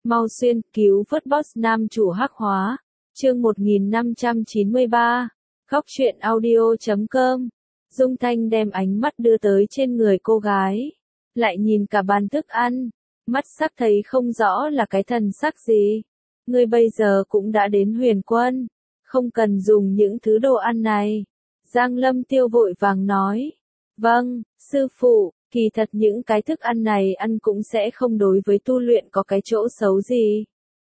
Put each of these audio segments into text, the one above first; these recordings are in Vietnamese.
Mau xuyên, cứu vớt boss nam chủ hắc hóa. Chương 1593. Góc truyện audio.com. Dung Thanh đem ánh mắt đưa tới trên người cô gái. Lại nhìn cả bàn thức ăn. Mắt sắc thấy không rõ là cái thần sắc gì. Ngươi bây giờ cũng đã đến Huyền Quân. Không cần dùng những thứ đồ ăn này. Giang Lâm Tiêu vội vàng nói. Vâng, sư phụ, kỳ thật những cái thức ăn này ăn cũng sẽ không đối với tu luyện có cái chỗ xấu gì.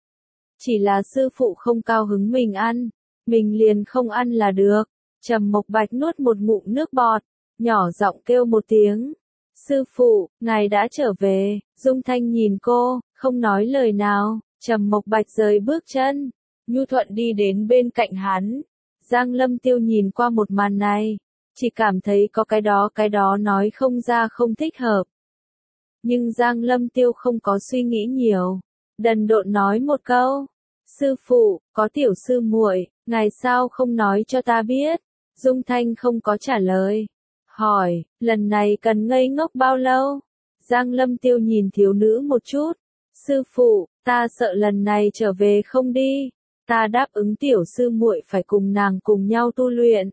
Chỉ là sư phụ không cao hứng mình ăn, mình liền không ăn là được. Trầm Mộc Bạch nuốt một ngụm nước bọt, nhỏ giọng kêu một tiếng. Sư phụ, ngài đã trở về. Dung Thanh nhìn cô, không nói lời nào. Trầm Mộc Bạch rời bước chân, nhu thuận đi đến bên cạnh hắn. Giang Lâm Tiêu nhìn qua một màn này, chỉ cảm thấy có cái đó nói không ra không thích hợp. Nhưng Giang Lâm Tiêu không có suy nghĩ nhiều, đần độn nói một câu. Sư phụ, có tiểu sư muội, ngài sao không nói cho ta biết? Dung Thanh không có trả lời. Hỏi, lần này cần ngây ngốc bao lâu? Giang Lâm Tiêu nhìn thiếu nữ một chút. Sư phụ, ta sợ lần này trở về không đi. Ta đáp ứng tiểu sư muội phải cùng nàng cùng nhau tu luyện.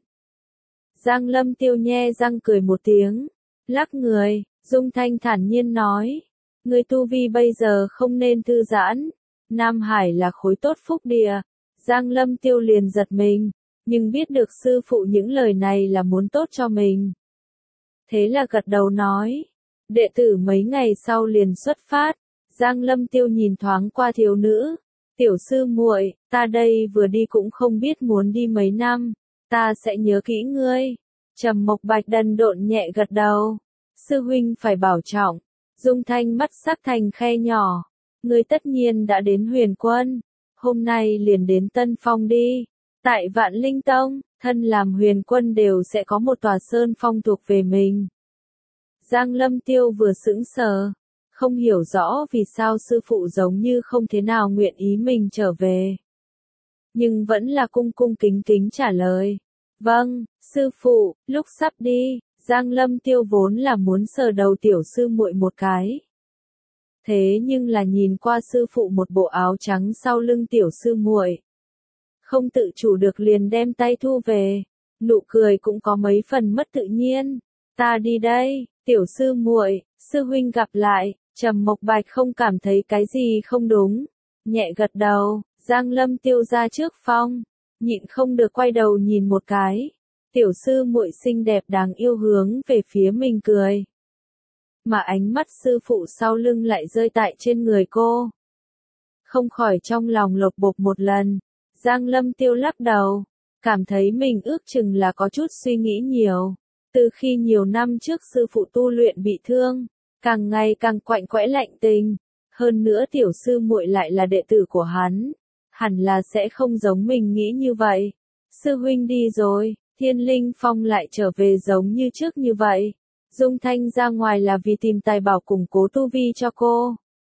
Giang Lâm Tiêu nhe răng cười một tiếng. Lắc người, Dung Thanh thản nhiên nói. Người tu vi bây giờ không nên thư giãn. Nam Hải là khối tốt phúc địa. Giang Lâm Tiêu liền giật mình, nhưng biết được sư phụ những lời này là muốn tốt cho mình. Thế là gật đầu nói. Đệ tử mấy ngày sau liền xuất phát. Giang Lâm Tiêu nhìn thoáng qua thiếu nữ. Tiểu sư muội, ta đây vừa đi cũng không biết muốn đi mấy năm. Ta sẽ nhớ kỹ ngươi. Trầm Mộc Bạch đần độn nhẹ gật đầu. Sư huynh phải bảo trọng. Dung Thanh mắt sắc thành khe nhỏ. Ngươi tất nhiên đã đến Huyền Quân. Hôm nay liền đến Tân Phong đi. Tại Vạn Linh Tông, thân làm Huyền Quân đều sẽ có một tòa sơn phong thuộc về mình. Giang Lâm Tiêu vừa sững sờ, không hiểu rõ vì sao sư phụ giống như không thế nào nguyện ý mình trở về. Nhưng vẫn là cung cung kính kính trả lời. Vâng, sư phụ, lúc sắp đi, Giang Lâm Tiêu vốn là muốn sờ đầu tiểu sư muội một cái. Thế nhưng là nhìn qua sư phụ một bộ áo trắng sau lưng tiểu sư muội, không tự chủ được liền đem tay thu về, nụ cười cũng có mấy phần mất tự nhiên. Ta đi đây, tiểu sư muội, sư huynh gặp lại. Trầm Mộc Bạch không cảm thấy cái gì không đúng, nhẹ gật đầu. Giang Lâm Tiêu ra trước phong, nhịn không được quay đầu nhìn một cái. Tiểu sư muội xinh đẹp đáng yêu hướng về phía mình cười. Mà ánh mắt sư phụ sau lưng lại rơi tại trên người cô. Không khỏi trong lòng lột bột một lần. Giang Lâm Tiêu lắc đầu, cảm thấy mình ước chừng là có chút suy nghĩ nhiều. Từ khi nhiều năm trước sư phụ tu luyện bị thương, càng ngày càng quạnh quẽ lạnh tình. Hơn nữa tiểu sư muội lại là đệ tử của hắn, hẳn là sẽ không giống mình nghĩ như vậy. Sư huynh đi rồi, Thiên Linh Phong lại trở về giống như trước như vậy. Dung Thanh ra ngoài là vì tìm tài bảo củng cố tu vi cho cô.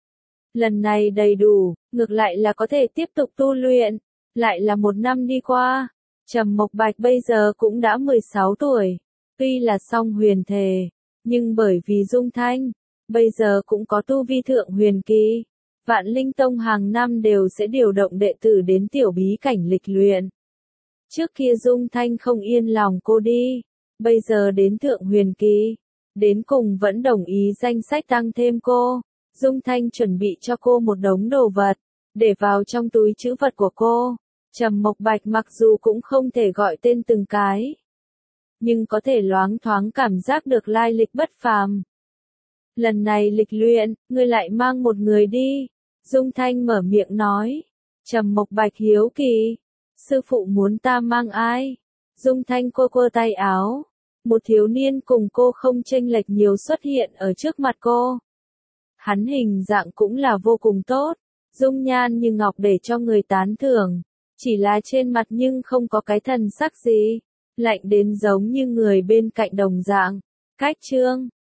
Lần này đầy đủ, ngược lại là có thể tiếp tục tu luyện. Lại là một năm đi qua. Trầm Mộc Bạch bây giờ cũng đã 16 tuổi. Tuy là song huyền thể, nhưng bởi vì Dung Thanh, bây giờ cũng có tu vi thượng huyền kỳ. Vạn Linh Tông hàng năm đều sẽ điều động đệ tử đến tiểu bí cảnh lịch luyện. Trước kia Dung Thanh không yên lòng cô đi, bây giờ đến thượng huyền kỳ, đến cùng vẫn đồng ý danh sách tăng thêm cô. Dung Thanh chuẩn bị cho cô một đống đồ vật, để vào trong túi trữ vật của cô. Trầm Mộc Bạch mặc dù cũng không thể gọi tên từng cái, nhưng có thể loáng thoáng cảm giác được lai lịch bất phàm. Lần này lịch luyện, ngươi lại mang một người đi. Dung Thanh mở miệng nói. Trầm Mộc Bạch hiếu kỳ. Sư phụ muốn ta mang ai? Dung Thanh cô quơ tay áo. Một thiếu niên cùng cô không chênh lệch nhiều xuất hiện ở trước mặt cô. Hắn hình dạng cũng là vô cùng tốt. Dung nhan như ngọc để cho người tán thưởng. Chỉ là trên mặt nhưng không có cái thần sắc gì. Lạnh đến giống như người bên cạnh đồng dạng. Cách Trương,